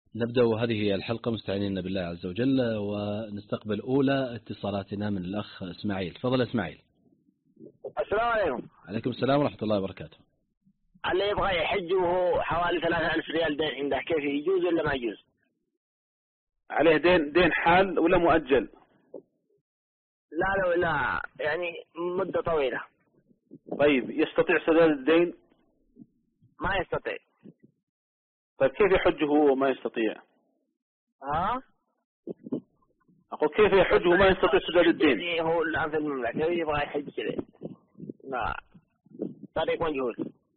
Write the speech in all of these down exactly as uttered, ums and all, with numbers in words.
نبدأ هذه الحلقة مستعينين بالله عز وجل، ونستقبل أولى اتصالاتنا من الأخ إسماعيل. تفضل إسماعيل. السلام عليكم. عليكم السلام ورحمة الله وبركاته. اللي يبغى يحج وهو حوالي ثلاثة ألف ريال دين عنده، كيف يجوز ولا ما يجوز؟ عليه دين دين حال ولا مؤجل؟ لا لا لا يعني مدة طويلة. طيب يستطيع سداد الدين؟ ما يستطيع. طيب كيف يحج هو ما يستطيع؟ ها؟ أقول كيف يحج وما يستطيع سداد الدين؟ هو الآن في المملكة يبغى يحج كذا، لا طريق مجهول.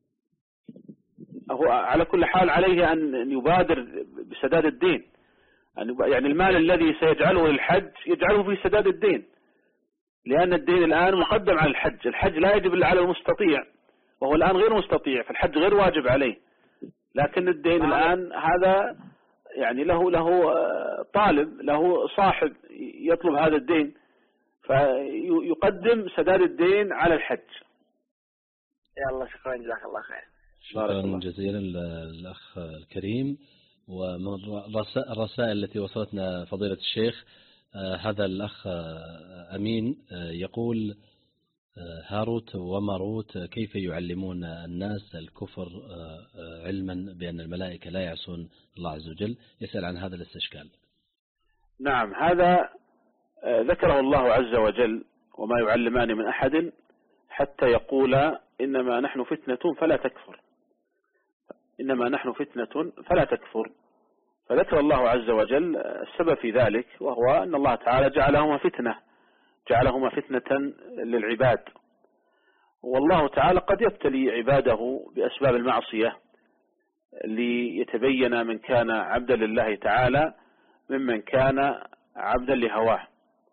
هو على كل حال عليه أن يبادر بسداد الدين، يعني المال الذي سيجعله للحج يجعله في سداد الدين، لأن الدين الآن مقدم على الحج. الحج لا يجب إلا على المستطيع، وهو الآن غير مستطيع، فالحج غير واجب عليه. لكن الدين الآن هذا يعني له له طالب، له صاحب يطلب هذا الدين، فيقدم سداد الدين على الحج. يلا شكرا، جزاك الله خير. شكرا جزيلا للأخ الكريم. ومن الرسائل التي وصلتنا فضيلة الشيخ، هذا الأخ أمين يقول: هاروت وماروت كيف يعلمون الناس الكفر علما بأن الملائكة لا يعصون الله عز وجل؟ يسأل عن هذا الاستشكال. نعم، هذا ذكره الله عز وجل: وما يعلمان من أحد حتى يقولا إنما نحن فتنة فلا تكفر، إنما نحن فتنة فلا تكفر. فذكر الله عز وجل السبب في ذلك، وهو أن الله تعالى جعلهما فتنة، جعلهما فتنة للعباد. والله تعالى قد يبتلي عباده بأسباب المعصية ليتبين من كان عبدا لله تعالى ممن كان عبدا لهواه.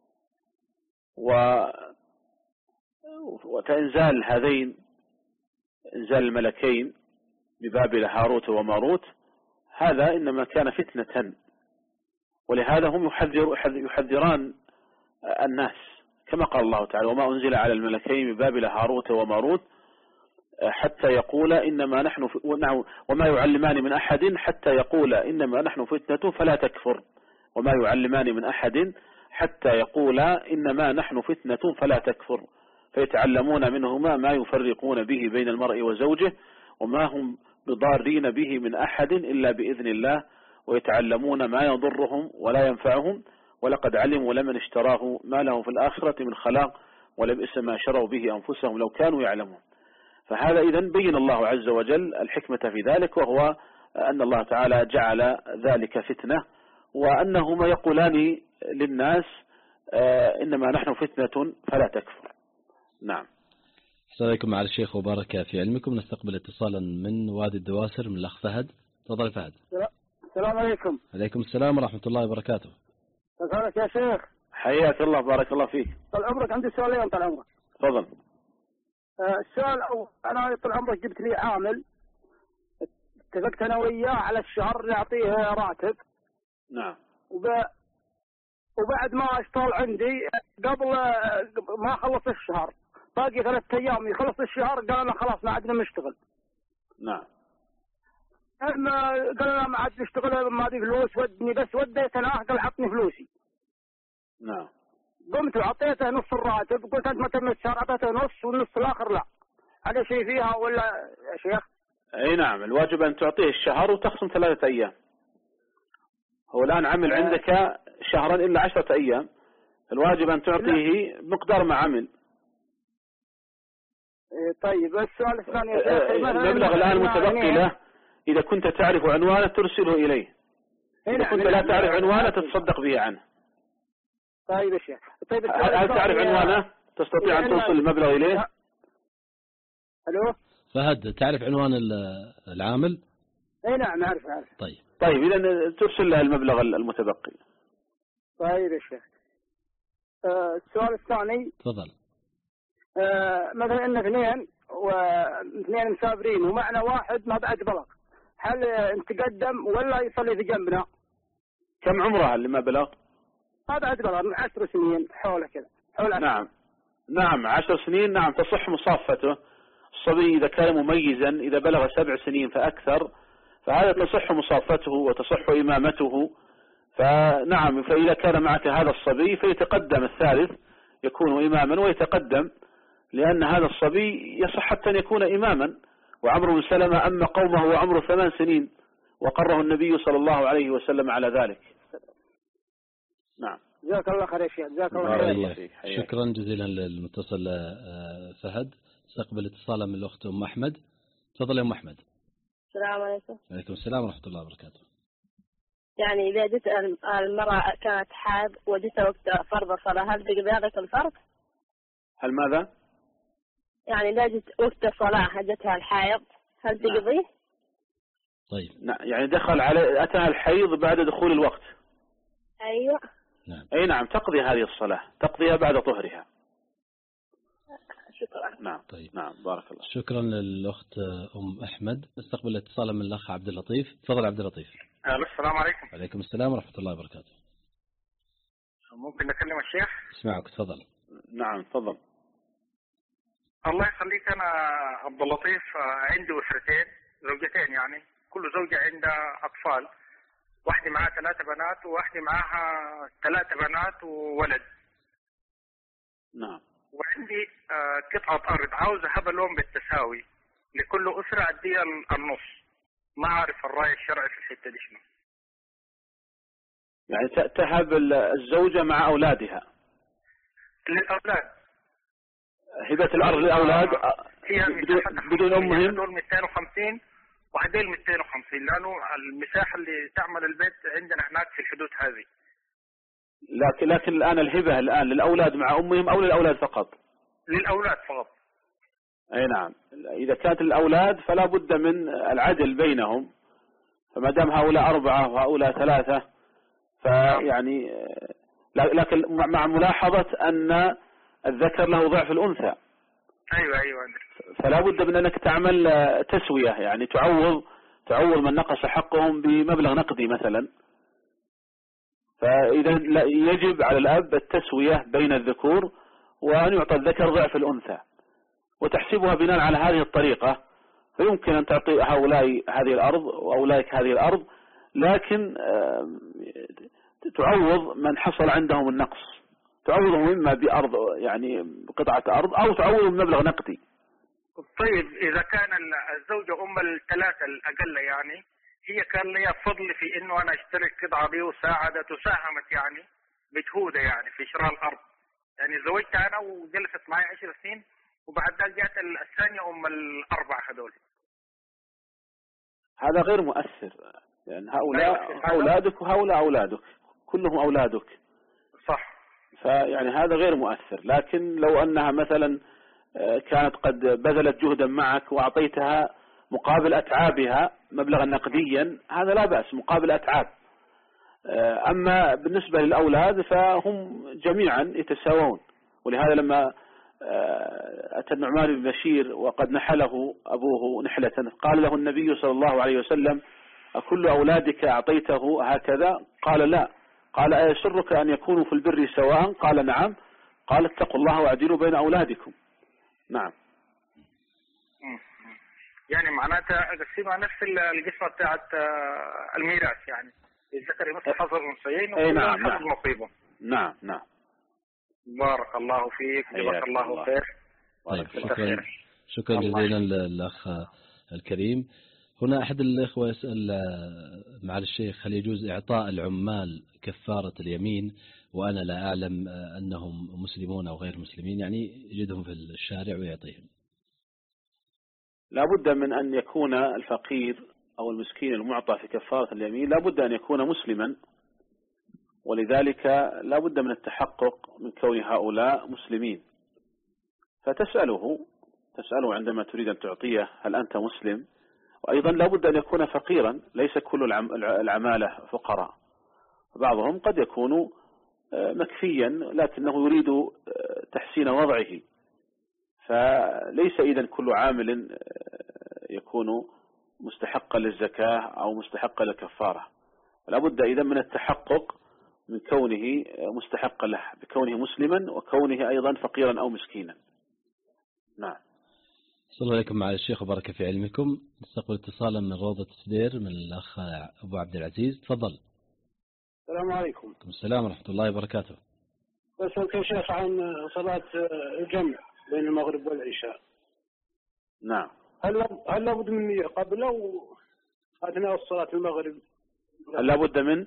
وتنزال هذين، انزال الملكين ببابل هاروت وماروت، هذا إنما كان فتنة، ولهذا هم يحذر يحذران الناس، كما قال الله تعالى: وما أنزل على الملكين ببابل هاروت وماروت حتى يقول إنما نحن ف... وما يعلمان من أحد حتى يقول إنما نحن فتنة فلا تكفر. وما يعلمان من أحد حتى يقول إنما نحن فتنة فلا تكفر، فيتعلمون منهما ما يفرقون به بين المرء وزوجه، وما هم بضارين به من أحد إلا بإذن الله، ويتعلمون ما يضرهم ولا ينفعهم، ولقد علموا لمن اشتراه ما له في الآخرة من خلاق ولبئس ما شروا به أنفسهم لو كانوا يعلمون. فهذا إذن بين الله عز وجل الحكمة في ذلك، وهو أن الله تعالى جعل ذلك فتنة، وأنهما يقولان للناس إنما نحن فتنة فلا تكفر. نعم. السلام عليكم مع الشيخ وبارك في علمكم. نستقبل اتصالا من وادي الدواسر من الأخ فهد. تفضل فهد. السلام عليكم. عليكم السلام ورحمة الله وبركاته. تفضل يا شيخ. حياك الله، بارك الله فيك. طال عمرك، عندي سؤالين طال عمرك. تفضل. آه السؤال الأول، أنا طال عمرك جبت لي عامل، اتفقت أنا وياه على الشهر نعطيه راتب. نعم. وب... وبعد ما اشتغل عندي قبل ما خلص الشهر، باقي ثلاثة أيام يخلص الشهر، قال أنا خلاص ما عدنا نشتغل. نعم. أما قال أنا ما عاد نشتغل، ما أبي فلوس، ودني بس وديت أنا، قال عطني فلوسي. نعم. قمت وعطيته نص الراتب، قلت أنت ما تم الشهر، أعطيته نص والنص الآخر لا. هذا شيء فيها ولا يا شيخ؟ أي نعم، الواجب أن تعطيه الشهر وتخصم ثلاثة أيام. هو الآن عمل عندك شهرا إلا عشرة أيام، الواجب أن تعطيه مقدار ما عمل. طيب السؤال الثاني، المبلغ الآن متبقي له، إذا كنت تعرف عنوانه ترسله إليه، إذا كنت لا تعرف عنوانه تتصدق به عنه. طيب يا شيخ. طيب هل تعرف عنوانه؟ تستطيع أن توصل المبلغ إليه؟ ألو فهد، تعرف عنوان العامل؟ اي نعم عارف عارف. طيب طيب إذا ترسل له المبلغ المتبقي. طيب يا شيخ. آه السؤال الثاني. تفضل. آه مثلا ان اثنين واثنين مسافرين ومعنا واحد ما بعد بلغ، هل نتقدم ولا يصلي في جنبنا؟ كم عمره اللي ما بلغ؟ ما بعد بلغ، من عشر سنين حوله كذا، حول نعم نعم عشر سنين. نعم تصح مصافته. الصبي إذا كان مميزا إذا بلغ سبع سنين فأكثر فهذا تصح مصافته وتصح إمامته. فنعم، فإذا كان معك هذا الصبي فيتقدم الثالث يكون إماما ويتقدم، لأن هذا الصبي يصح حتى أن يكون إماما. وعمرو بن سلمة أما قومه وعمره ثمان سنين وقره النبي صلى الله عليه وسلم على ذلك. نعم. جزاك الله خير يا شيخ. جزاك الله خير. شكرا جزيلا للمتصل فهد. استقبل اتصالا من الأخت أم أحمد. تفضل يا أم أحمد. السلام عليكم. وعليكم السلام ورحمة الله وبركاته. يعني إذا جت المرأة كانت حاد وجت وقت فرض الصلاة، هل تقضي هذا الفرض؟ هل ماذا؟ يعني إذا جت وقت الصلاة جتها الحائض هل تقضيه؟ طيب. نعم، يعني دخل على أتاها الحيض بعد دخول الوقت. أيوة. نعم. أي نعم، تقضي هذه الصلاة، تقضيها بعد طهرها. شكرا. نعم. طيب. نعم، بارك الله. شكرا للأخت أم أحمد. استقبل اتصالا من الأخ عبد اللطيف. تفضل عبد اللطيف. السلام عليكم. وعليكم السلام ورحمة الله وبركاته. ممكن نكلم الشيخ؟ اسمعك، تفضل. نعم، تفضل. الله يخليك، أنا عبد اللطيف، عندي أسرتين، زوجتين، يعني كل زوجة عندها أطفال، واحدة معها ثلاثة بنات وواحدة معها ثلاثة بنات وولد. نعم. وعندي قطعة أرض عاوز أهبها لهم بالتساوي، لكل أسرة أديها النص. ما أعرف الرأي الشرعي في الحتة دي شنو. يعني تهب الزوجة مع أولادها للأولاد، هبة الأرض للأولاد بدون, بدون أمهم. دول مئتين وخمسين وهدول مئتين وخمسين، لأنه المساحة اللي تعمل البيت عندنا هناك في الحدود هذه. لكن لكن الآن الهبة الآن للأولاد مع أمهم أو للأولاد فقط؟ للأولاد فقط. أي نعم. إذا كانت الأولاد فلا بد من العدل بينهم، فما دام هؤلاء أربعة وهؤلاء ثلاثة فيعني، لكن مع ملاحظة أن الذكر له ضعف الأنثى. أيوة أيوة. فلا بد من أنك تعمل تسوية، يعني تعوض تعوض من نقص حقهم بمبلغ نقدي مثلا. فإذا يجب على الأب التسوية بين الذكور، وأن يعطى الذكر ضعف الأنثى، وتحسبها بناء على هذه الطريقة. فيمكن أن تعطي هؤلاء هذه الأرض وأولئك هذه الأرض، لكن تعوض من حصل عندهم النقص، تعوضهم إما بأرض، يعني بقطعة أرض، أو تعوضهم بمبلغ نقدي. طيب إذا كان الزوجة أم الثلاثة الأقل، يعني هي كان لها فضل في إنه أنا اشتري القطعة دي وساعدت وساهمت يعني بجهودها يعني في شراء الأرض، يعني زوجتها أنا وجلست معي عشر سنين، وبعد ذلك جاءت الثانية أم الأربعة هذول. هذا غير مؤثر، لأن يعني هؤلاء أولادك وهؤلاء أولادك، كلهم أولادك. صح. فيعني هذا غير مؤثر. لكن لو أنها مثلا كانت قد بذلت جهدا معك وأعطيتها مقابل أتعابها مبلغا نقديا، هذا لا بأس، مقابل أتعاب. أما بالنسبة للأولاد فهم جميعا يتساوون. ولهذا لما أتى النعمان بن بشير وقد نحله أبوه نحلة، قال له النبي صلى الله عليه وسلم: أكل أولادك أعطيته هكذا؟ قال: لا. قال: أيسرك أن يكونوا في البر سواء؟ قال: نعم. قال: اتقوا الله واعدلوا بين أولادكم. نعم. يعني معناتها قسمها نفس القسمة بتاعت الميراث، يعني الذكر مثل حظ الأنثيين وكلها حظ نصيبه. نعم نعم. بارك الله فيك، جزاك الله خير. طيب، شكرا شكرا جزيلا للأخ الكريم. هنا أحد الإخوة يسأل معالي الشيخ: هل يجوز إعطاء العمال كفارة اليمين وأنا لا أعلم أنهم مسلمون أو غير مسلمين، يعني يجدهم في الشارع ويعطيهم؟ لا بد من أن يكون الفقير أو المسكين المعطى في كفارة اليمين لا بد أن يكون مسلما، ولذلك لا بد من التحقق من كون هؤلاء مسلمين. فتسأله تسأله عندما تريد أن تعطيه: هل أنت مسلم؟ وأيضا لا بد أن يكون فقيرا، ليس كل العمالة فقراء، بعضهم قد يكون مكفيا لكنه يريد تحسين وضعه، فليس إذن كل عامل يكون مستحقا للزكاة أو مستحقا للكفارة. لا بد إذن من التحقق من كونه مستحقا له بكونه مسلما وكونه أيضا فقيرا أو مسكينا. نعم. صلى الله عليكم مع الشيخ وبارك في علمكم. نستقبل اتصالا من روضة سدير من الأخ أبو عبد العزيز. تفضل. السلام عليكم. السلام ورحمة الله وبركاته. بسألك يا شيخ عن صلاة الجمع بين المغرب والعشاء. نعم. هل هل لابد من نية قبل أو أثناء صلاة المغرب؟ هل لابد من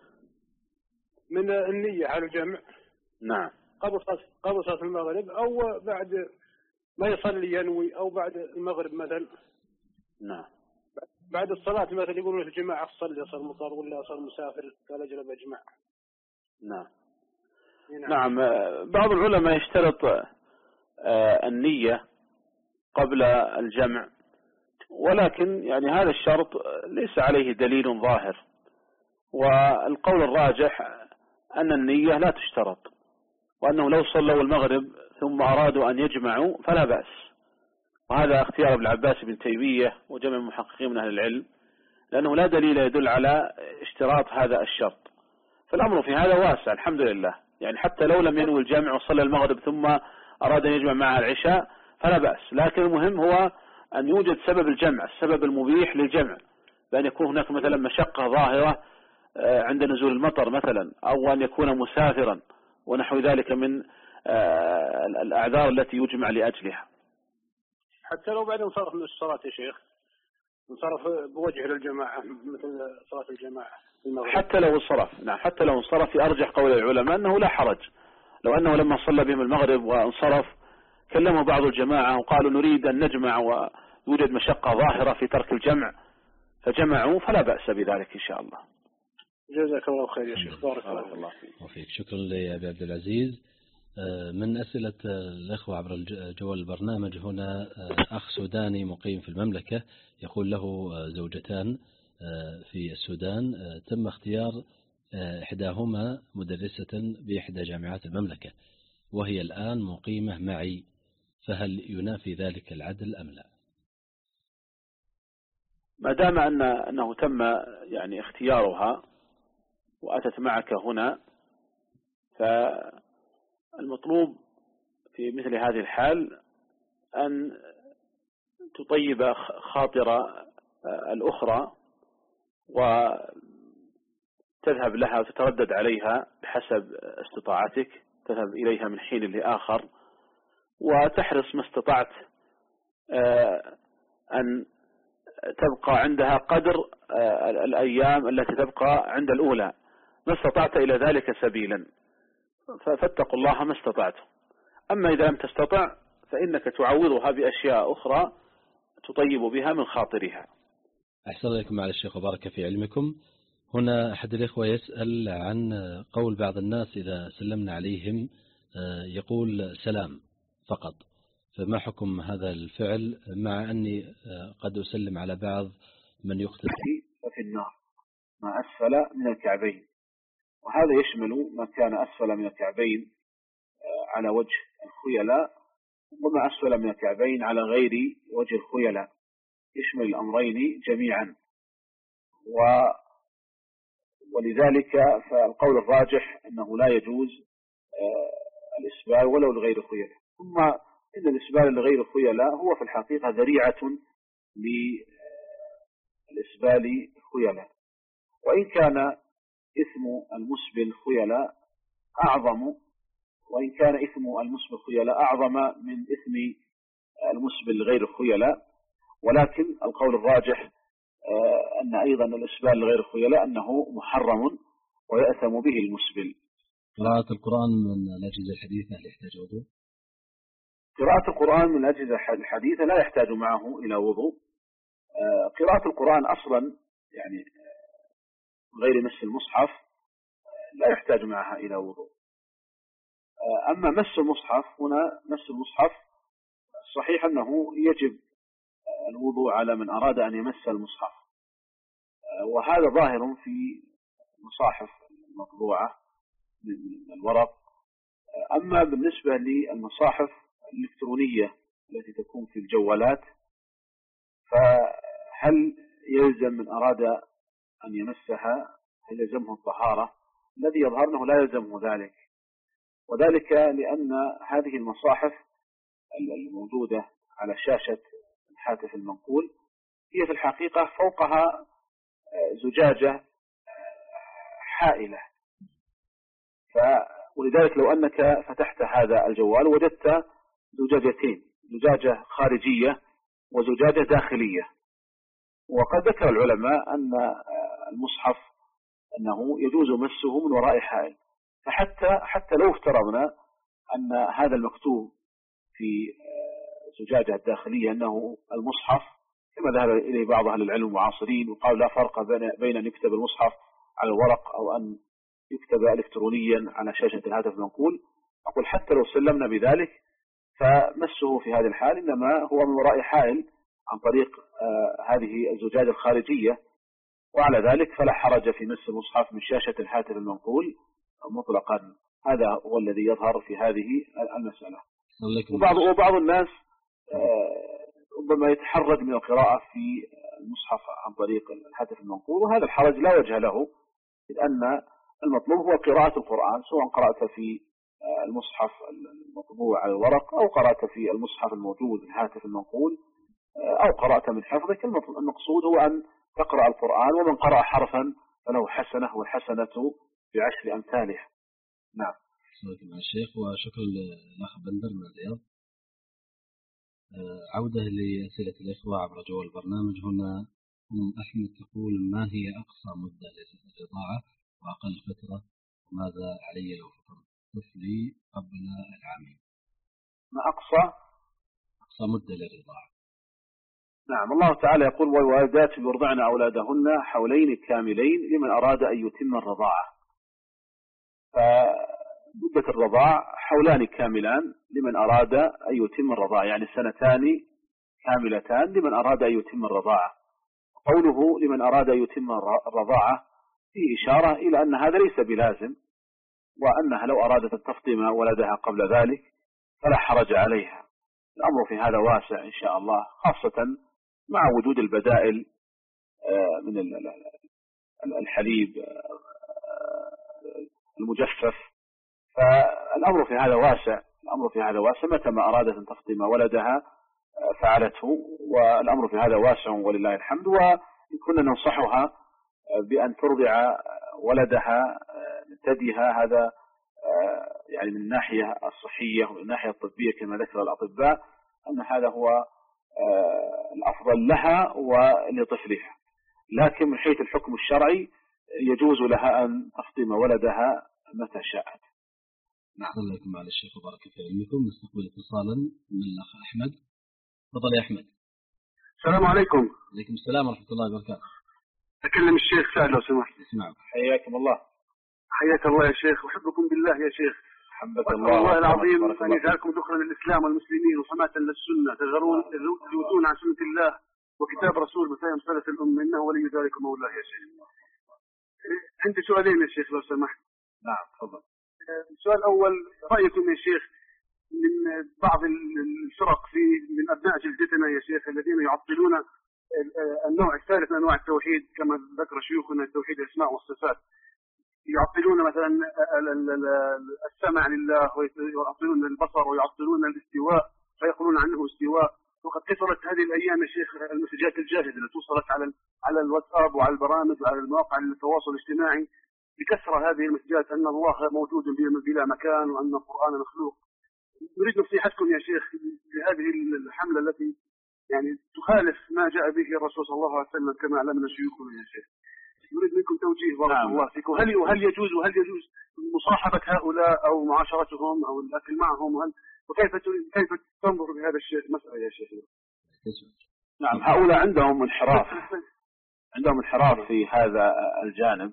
من النية على الجمع؟ نعم. قبل صلاة قبل صلاة المغرب أو بعد ما يصلي ينوي أو بعد المغرب مثلا؟ نعم. بعد الصلاة مثلا يقولون الجماعة صلي صار مضطر ولا صار مسافر قال أجل بجمع. نعم. نعم. بعض العلماء يشترط النية قبل الجمع، ولكن يعني هذا الشرط ليس عليه دليل ظاهر، والقول الراجح أن النية لا تشترط، وأنه لو صلوا المغرب ثم أرادوا أن يجمعوا فلا بأس، وهذا اختيار ابن عباس بن تيمية وجمع المحققين من أهل العلم، لأنه لا دليل يدل على اشتراط هذا الشرط، فالأمر في هذا واسع الحمد لله. يعني حتى لو لم ينوي الجمع وصلى المغرب ثم أراد أن يجمع مع العشاء فلا بأس، لكن المهم هو أن يوجد سبب الجمع، السبب المبيح للجمع، بأن يكون هناك مثلا مشقة ظاهرة عند نزول المطر مثلا، أو أن يكون مسافرا ونحو ذلك من الأعذار التي يجمع لأجلها. حتى لو بعد انصرف من الصلاة يا شيخ، انصرف بوجه للجماعة مثل صلاة الجماعة المغرب. حتى لو انصرف، نعم حتى لو انصرف، في أرجح قول العلماء أنه لا حرج، لو أنه لما صلى بهم المغرب وانصرف كلموا بعض الجماعة وقالوا نريد أن نجمع ويوجد مشقة ظاهرة في ترك الجمع فجمعوا فلا بأس بذلك إن شاء الله. جزاك الله خير يا شيخ. بارك الله فيك وفيك. شكرا لأبي عبد العزيز. من أسئلة الأخوة عبر جوال البرنامج هنا أخ سوداني مقيم في المملكة يقول له زوجتان في السودان تم اختيار إحداهما مدرسة بإحدى جامعات المملكة وهي الآن مقيمة معي، فهل ينافي ذلك العدل أم لا؟ ما دام أن أنه تم يعني اختيارها وأتت معك هنا، فالمطلوب في مثل هذه الحال أن تطيب خاطر الأخرى وتذهب لها وتتردد عليها بحسب استطاعتك، تذهب إليها من حين لآخر وتحرص ما استطعت أن تبقى عندها قدر الأيام التي تبقى عند الأولى، ما استطعت إلى ذلك سبيلا، فاتقوا الله ما استطعتم. أما إذا لم تستطع فإنك تعوضها بأشياء أخرى تطيب بها من خاطرها. أحسن لكم على الشيخ وبارك في علمكم. هنا أحد الإخوة يسأل عن قول بعض الناس إذا سلمنا عليهم يقول سلام فقط، فما حكم هذا الفعل مع أني قد أسلم على بعض من يقتل في النار ما أسفل من الكعبين، وهذا يشمل ما كان أسفل من الكعبين على وجه الخيلاء وما أسفل من الكعبين على غير وجه الخيلاء، يشمل الأمرين جميعا. و ولذلك فالقول الراجح أنه لا يجوز الإسبال ولو لغير خيلاء. ثم إن الإسبال لغير خيلاء هو في الحقيقة ذريعة للإسبال خيلاء، وإن كان إثم المسبل خيلاء أعظم وإن كان إثم المسبل خيلاء أعظم من إثم المسبل غير خيلاء، ولكن القول الراجح أن أيضا الإسبال لغير خيلاء أنه محرم ويأثم به المسبل. قراءة القرآن من الأجهزة الحديثة هل يحتاج وضوء؟ قراءة القرآن من الأجهزة الحديثة لا يحتاج معه إلى وضوء. قراءة القرآن أصلا يعني غير مس المصحف لا يحتاج معها إلى وضوء. أما مس المصحف، هنا مس المصحف صحيح أنه يجب الوضوء على من أراد أن يمس المصحف، وهذا ظاهر في مصاحف المطبوعة من الورق. أما بالنسبة للمصاحف الإلكترونية التي تكون في الجوالات فهل يلزم من أراد أن يمسها هل يلزمه الطهارة؟ الذي يظهر أنه لا يلزمه ذلك، وذلك لأن هذه المصاحف الموجودة على شاشة الهاتف المنقول هي في الحقيقة فوقها زجاجة حائلة، ولذلك لو أنك فتحت هذا الجوال وجدت زجاجتين، زجاجة خارجية وزجاجة داخلية. وقد ذكر العلماء أن المصحف أنه يجوز مسه من وراء حائل، فحتى حتى لو افترضنا أن هذا المكتوب في زجاجة الداخلية أنه المصحف كما ذهب إليه بعض أهل العلم المعاصرين وقال لا فرق بين أن يكتب المصحف على الورق أو أن يكتب إلكترونيا على شاشة الهاتف المنقول، أقول حتى لو سلمنا بذلك فمسه في هذه الحال إنما هو من وراء حائل عن طريق آه هذه الزجاجة الخارجية، وعلى ذلك فلا حرج في مس المصحف من شاشة الهاتف المنقول مطلقا. هذا هو الذي يظهر في هذه المسألة. وبعض, وبعض الناس آه ربما يتحرج من القراءة في المصحف عن طريق الهاتف المنقول، وهذا الحرج لا وجه له، لأن المطلوب هو قراءة القرآن، سواء قرأت في المصحف المطبوع على الورق أو قرأت في المصحف الموجود الهاتف المنقول أو قرأت من حفظك. المقصود هو أن تقرأ القرآن، ومن قرأ حرفا فله حسنة والحسنة بعشر أمثالها. نعم. شكرا مع الشيخ، وشكرا للأخ بندر من الرياض. عودة لأسئلة الإخوة عبر جوال البرنامج. هنا أم أحمد تقول: ما هي أقصى مدة للرضاعة وأقل فترة، وماذا علي لو فطرت طفلي قبل العامين؟ ما أقصى أقصى مدة للرضاعة؟ نعم، الله تعالى يقول: والوالدات يرضعن أولادهن حولين كاملين لمن أراد أن يتم الرضاعة. فمدة الرضاع حولان كاملان لمن أراد أن يتم الرضاعة، يعني سنتان كاملتان لمن أراد أن يتم الرضاعة. قوله لمن أراد أن يتم الرضاعة فيه إشارة إلى أن هذا ليس بلازم، وأنها لو أرادت أن تفطم ولدها قبل ذلك فلا حرج عليها. الأمر في هذا واسع إن شاء الله، خاصة مع وجود البدائل من الحليب المجفف، فالأمر في هذا واسع. الأمر في هذا واسع، متى ما أرادت أن تفطم ولدها فعلته، والأمر في هذا واسع ولله الحمد. وكنا ننصحها بأن ترضع ولدها من ثديها، هذا يعني من الناحية الصحية ومن الناحية الطبية كما ذكر الأطباء أن هذا هو الأفضل لها ولطفلها. لكن من حيث الحكم الشرعي يجوز لها أن تفطم ولدها متى شاءت. نعم. الله يكون على الشيخ وبارك في علمكم. نستقبل اتصالا من الأخ أحمد. تفضل يا أحمد. السلام عليكم. عليكم السلام ورحمة الله وبركاته. أكلم الشيخ سعد لو سمحت. اسمع. حياكم الله. حياك الله يا شيخ، أحبكم بالله يا شيخ. حمدك الله, الله العظيم أن يجعلكم ذخرا للإسلام والمسلمين وحماة للسنة، تذرون تذودون عن سنة الله وكتاب رسول بفهم سلف الأمة، إنه ولي ذلك مولاه يا شيخ. عندي سؤالين يا شيخ لو سمحت. نعم تفضل. السؤال الأول: رأيكم يا شيخ من بعض الفرق في من أبناء جلدتنا يا شيخ الذين يعطلون النوع الثالث من أنواع التوحيد كما ذكر شيوخنا، توحيد الأسماء والصفات، يعطلون مثلا السمع لله ويعطلون البصر ويعطلون الاستواء فيقولون عنه استواء. وقد كثرت هذه الأيام يا شيخ المسجات الجاهزة التي توصلت على على الواتساب وعلى البرامج وعلى المواقع التواصل الاجتماعي بكثرة هذه المسجات أن الله موجود بلا مكان وأن القرآن مخلوق. نريد نصيحتكم يا شيخ لهذه الحملة التي يعني تخالف ما جاء به الرسول صلى الله عليه وسلم كما علمنا شيوخنا يا شيخ. نريد منكم توجيه بارك نعم. الله فيكم. هل هل يجوز وهل يجوز مصاحبة هؤلاء أو معاشرتهم أو الأكل معهم، وهل وكيف كيف تنظر بهذا الشيء مسألة يا شيخ؟ نعم، هؤلاء عندهم انحراف عندهم انحراف في هذا الجانب،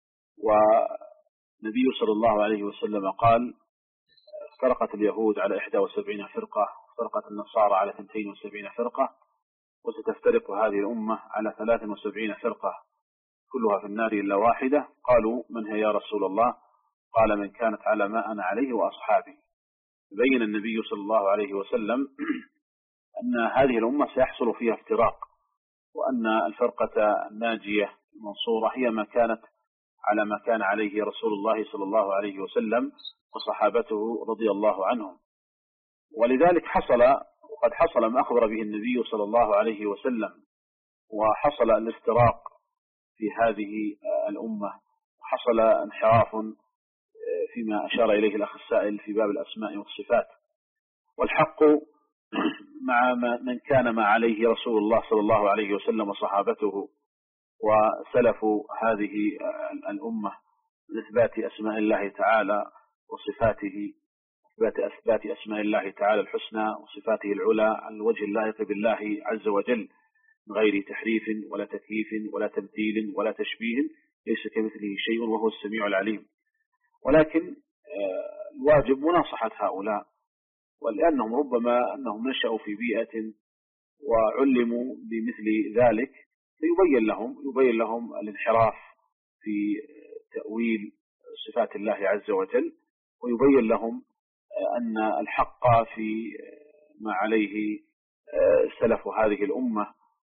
والنبي صلى الله عليه وسلم قال: افترقت اليهود على إحدى وسبعين فرقة، افترقت النصارى على اثنتين وسبعين فرقة، وستفترق هذه الأمة على ثلاث وسبعين فرقة كلها في النار إلا واحدة. قالوا: من هي يا رسول الله؟ قال: من كانت على ما أنا عليه وأصحابي. بين النبي صلى الله عليه وسلم أن هذه الأمة سيحصل فيها افتراق، وأن الفرقة الناجية المنصورة هي ما كانت على ما كان عليه رسول الله صلى الله عليه وسلم وصحابته رضي الله عنهم. ولذلك حصل وقد حصل ما أخبر به النبي صلى الله عليه وسلم، وحصل الافتراق في هذه الأمة، وحصل انحراف فيما أشار إليه الأخ السائل في باب الأسماء والصفات. والحق مع من كان ما عليه رسول الله صلى الله عليه وسلم وصحابته وسلف هذه الأمة من إثبات أسماء الله تعالى وصفاته، إثبات أثبات أسماء الله تعالى الحسنى وصفاته العلى على الوجه اللائق بالله عز وجل، من غير تحريف ولا تكييف ولا تمثيل ولا تشبيه، ليس كمثله شيء وهو السميع العليم. ولكن الواجب مناصحة هؤلاء، ولأنهم ربما أنهم نشأوا في بيئة وعلموا بمثل ذلك، فيبين لهم يبين لهم الانحراف في تأويل صفات الله عز وجل، ويبين لهم أن الحق في ما عليه سلف هذه الأمة،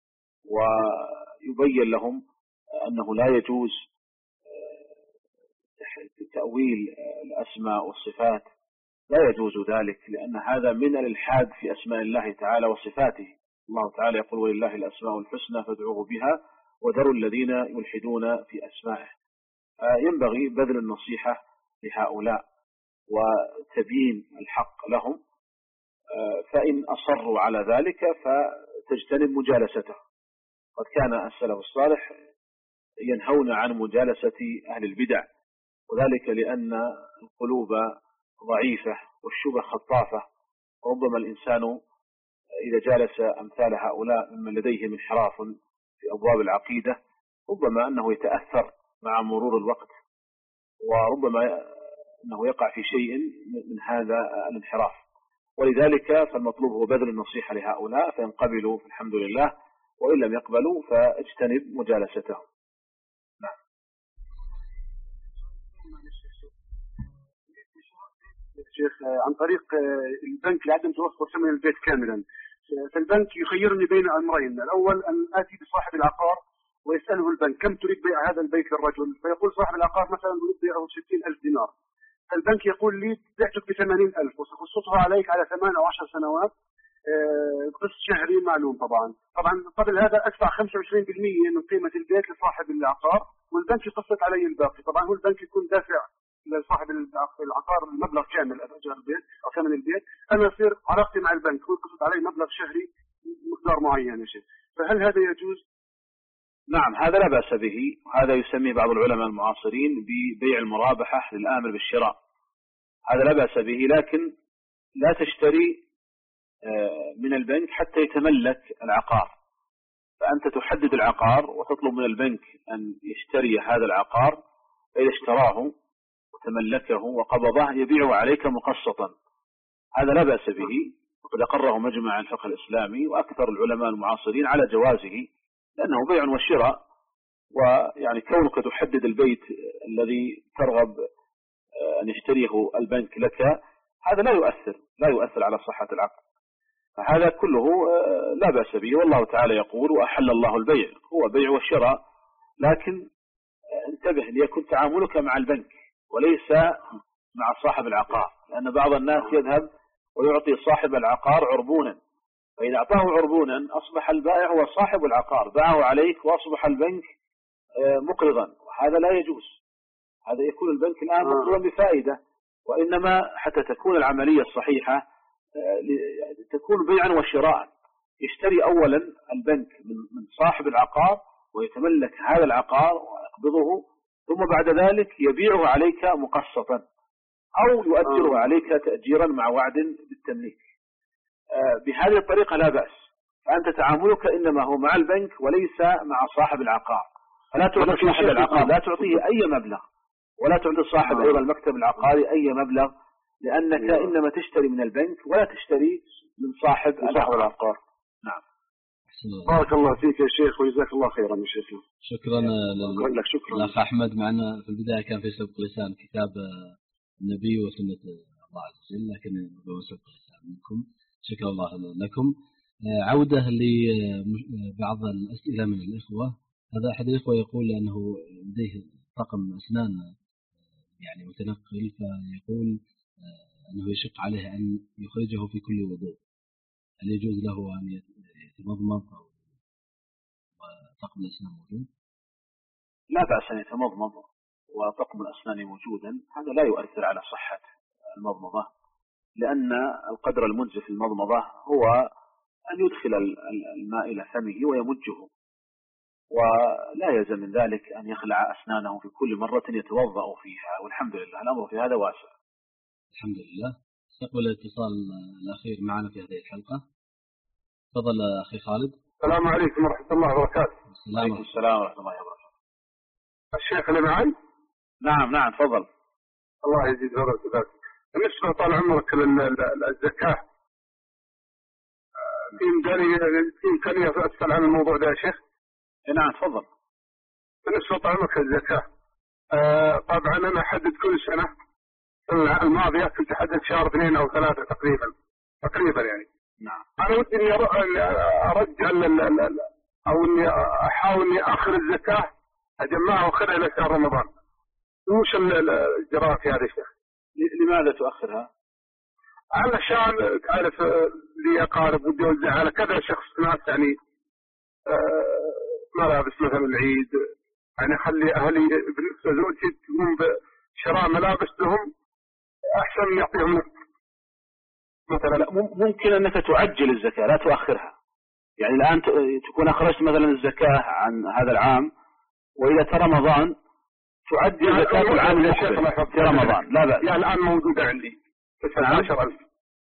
ويبين لهم أنه لا يجوز تأويل الأسماء والصفات، لا يجوز ذلك، لأن هذا من الإلحاد في أسماء الله تعالى وصفاته. الله تعالى يقول: ولله الأسماء الحسنى فادعوه بها وذروا الذين يلحدون في أسمائه. ينبغي بذل النصيحة لهؤلاء وتبيين الحق لهم، فإن أصروا على ذلك فتجتنب مجالسته. قد كان السلف الصالح ينهون عن مجالسة أهل البدع، وذلك لأن القلوب ضعيفة والشبه خطافة، وربما الإنسان إذا جالس أمثال هؤلاء ممن لديهم انحراف في أبواب العقيدة ربما أنه يتأثر مع مرور الوقت، وربما أنه يقع في شيء من هذا الانحراف. ولذلك فالمطلوب هو بذل النصيحة لهؤلاء، فإن قبلوا فالحمد لله، وإن لم يقبلوا فاجتنب مجالستهم. نعم. شيخ، عن طريق البنك لعدم توفر ثمن البيت كاملا، فالبنك يخيرني بين أمرين: الأول أن آتي بصاحب العقار ويسأله البنك كم تريد بيع هذا البيت للرجل، فيقول صاحب العقار مثلا أريد بيعه ستين ألف دينار، فالبنك يقول لي بعتك بثمانين ألف وسقطها عليك على ثمان أو عشر سنوات قسط شهري معلوم. طبعا طبعا قبل هذا أدفع خمسة وعشرين بالمئة من قيمة البيت لصاحب العقار، والبنك يقسط علي الباقي. طبعا هو البنك يكون دافع لصاحب العقار المبلغ كامل أجار البيت أو ثمن البيت، أنا أصير علاقتي مع البنك هو يقسط علي مبلغ شهري مقدار معين يا شيخ، فهل هذا يجوز؟ نعم، هذا لا بأس به، وهذا يسميه بعض العلماء المعاصرين ببيع المرابحة للآمر بالشراء. هذا لا بأس به، لكن لا تشتري من البنك حتى يتملك العقار، فأنت تحدد العقار وتطلب من البنك أن يشتري هذا العقار، فإذا اشتراه وتملكه وقبضه يبيعه عليك مقسطا. هذا لا بأس به، وقد أقره مجمع الفقه الإسلامي وأكثر العلماء المعاصرين على جوازه، لأنه بيع وشراء، ويعني كونك تحدد البيت الذي ترغب أن يشتريه البنك لك هذا لا يؤثر لا يؤثر على صحة العقد، فهذا كله لا بأس به. والله تعالى يقول: وأحل الله البيع، هو بيع والشراء، لكن انتبه ليكن تعاملك مع البنك وليس مع صاحب العقار، لأن بعض الناس يذهب ويعطي صاحب العقار عربونا، فإذا أعطاه عربونا أصبح البائع هو صاحب العقار، باعه عليك وأصبح البنك مقرضا، وهذا لا يجوز. هذا يكون البنك الآن مقرضا بفائدة، وإنما حتى تكون العملية الصحيحة تكون بيعا وشراء. يشتري أولا البنك من صاحب العقار ويتملك هذا العقار ويقبضه، ثم بعد ذلك يبيعه عليك مقسطا أو يؤجره عليك تأجيرا مع وعد بالتمليك. بهذه الطريقة لا بأس، فأنت تعاملك إنما هو مع البنك وليس مع صاحب العقار، فلا تعطي صاحب العقار لا تعطيه أي مبلغ، ولا تعطي صاحب أيضا المكتب العقاري أي مبلغ، لأنك إنما تشتري من البنك ولا تشتري من صاحب العقار. نعم. بارك الله فيك يا شيخ وجزاك الله خيرا يا شيخ. شكرا للأخ أحمد. معنا في البداية كان في سبق لسان كتاب النبي وسنة الله عز وجل، لكن هو سبق لسان منكم، شكرا الله لكم. عودة لبعض الأسئلة من الإخوة. هذا أحد الإخوة يقول أنه لديه طقم أسنان يعني متنقل، فيقول أنه يشق عليه أن يخرجه في كل وضوء، هل يجوز له أن يتمضمض وطقم الأسنان موجود؟ لا بأس أن يتمضمض وطقم الأسنان موجودا، هذا لا يؤثر على صحة المضمضة، لأن القدر المجزي في المضمضة هو أن يدخل الماء إلى فمه ويمجه، ولا يلزم من ذلك أن يخلع أسنانه في كل مرة يتوضأ فيها، والحمد لله الأمر في هذا واسع. الحمد لله. استقبل الاتصال الأخير معنا في هذه الحلقة. تفضل أخي خالد. السلام عليكم ورحمة الله وبركاته. وعليكم السلام ورحمة الله وبركاته. الشيخ اللي معي؟ نعم نعم تفضل. الله يزيد فضلك. بالنسبة طال عمرك للزكاة، في إمكانية في إمكانية أسأل عن الموضوع ده يا شيخ؟ نعم تفضل. بالنسبة طال عمرك للزكاة، آه طبعا أنا أحدد كل سنة الماضية كنت أحدد شهر اثنين أو ثلاثة تقريبا تقريبا يعني. نعم. أنا ودي إني أرجع أو إني أحاول إني آخر الزكاة أجمعها وأخذها إلى شهر رمضان. وش الإجراء في هذا الشيء؟ لماذا تؤخرها؟ علشان تعرف لي أقارب ودي أوزعها على كذا شخص، ناس يعني ملابس مثلا العيد، يعني أخلي أهلي بالنسبة لزوجتي تقوم بشراء ملابس لهم أحسن من يعطيهم مثلا. لا ممكن أنك تعجل الزكاة لا تؤخرها، يعني الآن تكون أخرجت مثلا الزكاة عن هذا العام وإلى رمضان تعجل زكاة العام المقبل في رمضان لا بأس. يعني الآن موجودة عندي تسعة عشر ألف.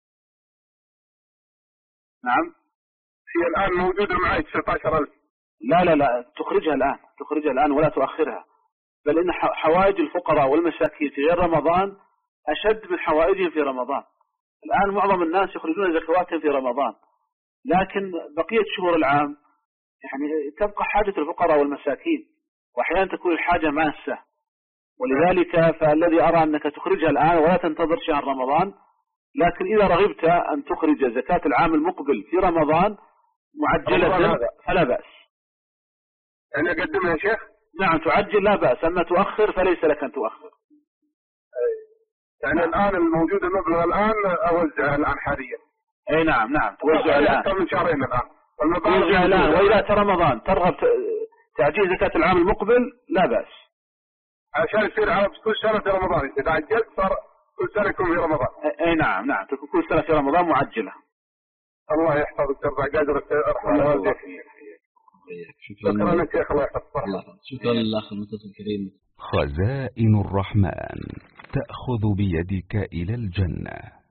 نعم هي الآن موجودة معي تسعة عشر ألف. لا لا لا تخرجها الآن تخرجها الآن ولا تؤخرها، بل إن حوائج الفقراء والمساكين في غير رمضان أشد من حوائجهم في رمضان. الآن معظم الناس يخرجون زكواتهم في رمضان، لكن بقية شهور العام يعني تبقى حاجة الفقراء والمساكين، وأحيانا تكون الحاجة ماسة، ولذلك فالذي أرى أنك تخرجها الآن ولا تنتظر شهر رمضان، لكن إذا رغبت أن تخرج زكاة العام المقبل في رمضان معجلة فلا بأس. أنا أقدمها يا شيخ؟ نعم تعجل لا بأس، أما تؤخر فليس لك أن تؤخر. يعني نعم. الآن الموجود المبلغ الآن أوزعها الآن حاليا. أي نعم نعم توزع الآن. أكثر من شهرين الآن. توزع الآن، وإذا أتى رمضان ترغب تعجيل زكاة العام المقبل لا بأس. عشان يصير على كل سنة في رمضان، إذا عجلت صار كل سنة يكون في رمضان. أي نعم نعم تكون كل سنة في رمضان معجلة. الله يحفظك ترفع قدرك أرحم الله فيك. شكرا لك يا أخي الله يحفظك. شكرا للأخ المتصل الكريم. خزائن الرحمن تأخذ بيدك إلى الجنة.